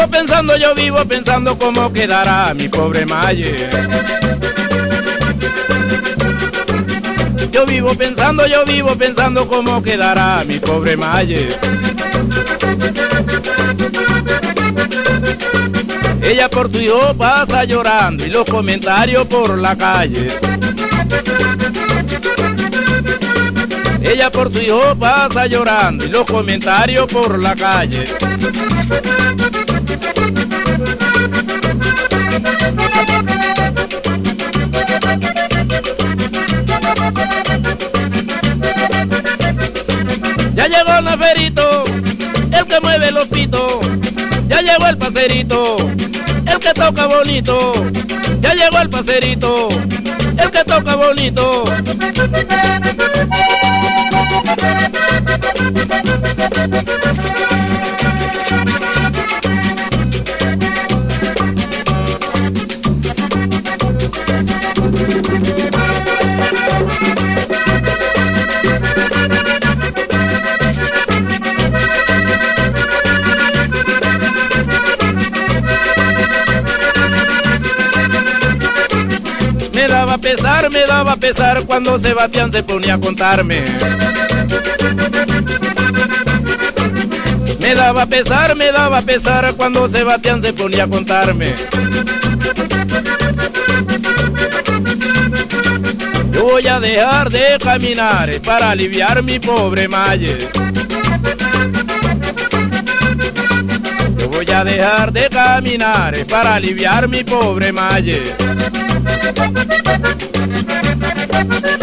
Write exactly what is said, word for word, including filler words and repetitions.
vivo pensando, yo vivo pensando cómo quedará mi pobre Maye. Yo vivo pensando, yo vivo pensando cómo quedará mi pobre Maye. Ella por tu hijo pasa llorando y los comentarios por la calle. Ella por tu hijo pasa llorando y los comentarios por la calle. Ya llegó el naferito, el que mueve los pitos. Ya llegó el paserito, el que toca bonito. Ya llegó el paserito, el que toca bonito. Me daba pesar, me daba pesar cuando Sebastián se ponía a contarme. Me daba pesar, me daba pesar cuando Sebastián se ponía a contarme. Yo voy a dejar de caminar para aliviar mi pobre Maye. Yo voy a dejar de caminar para aliviar mi pobre Maye.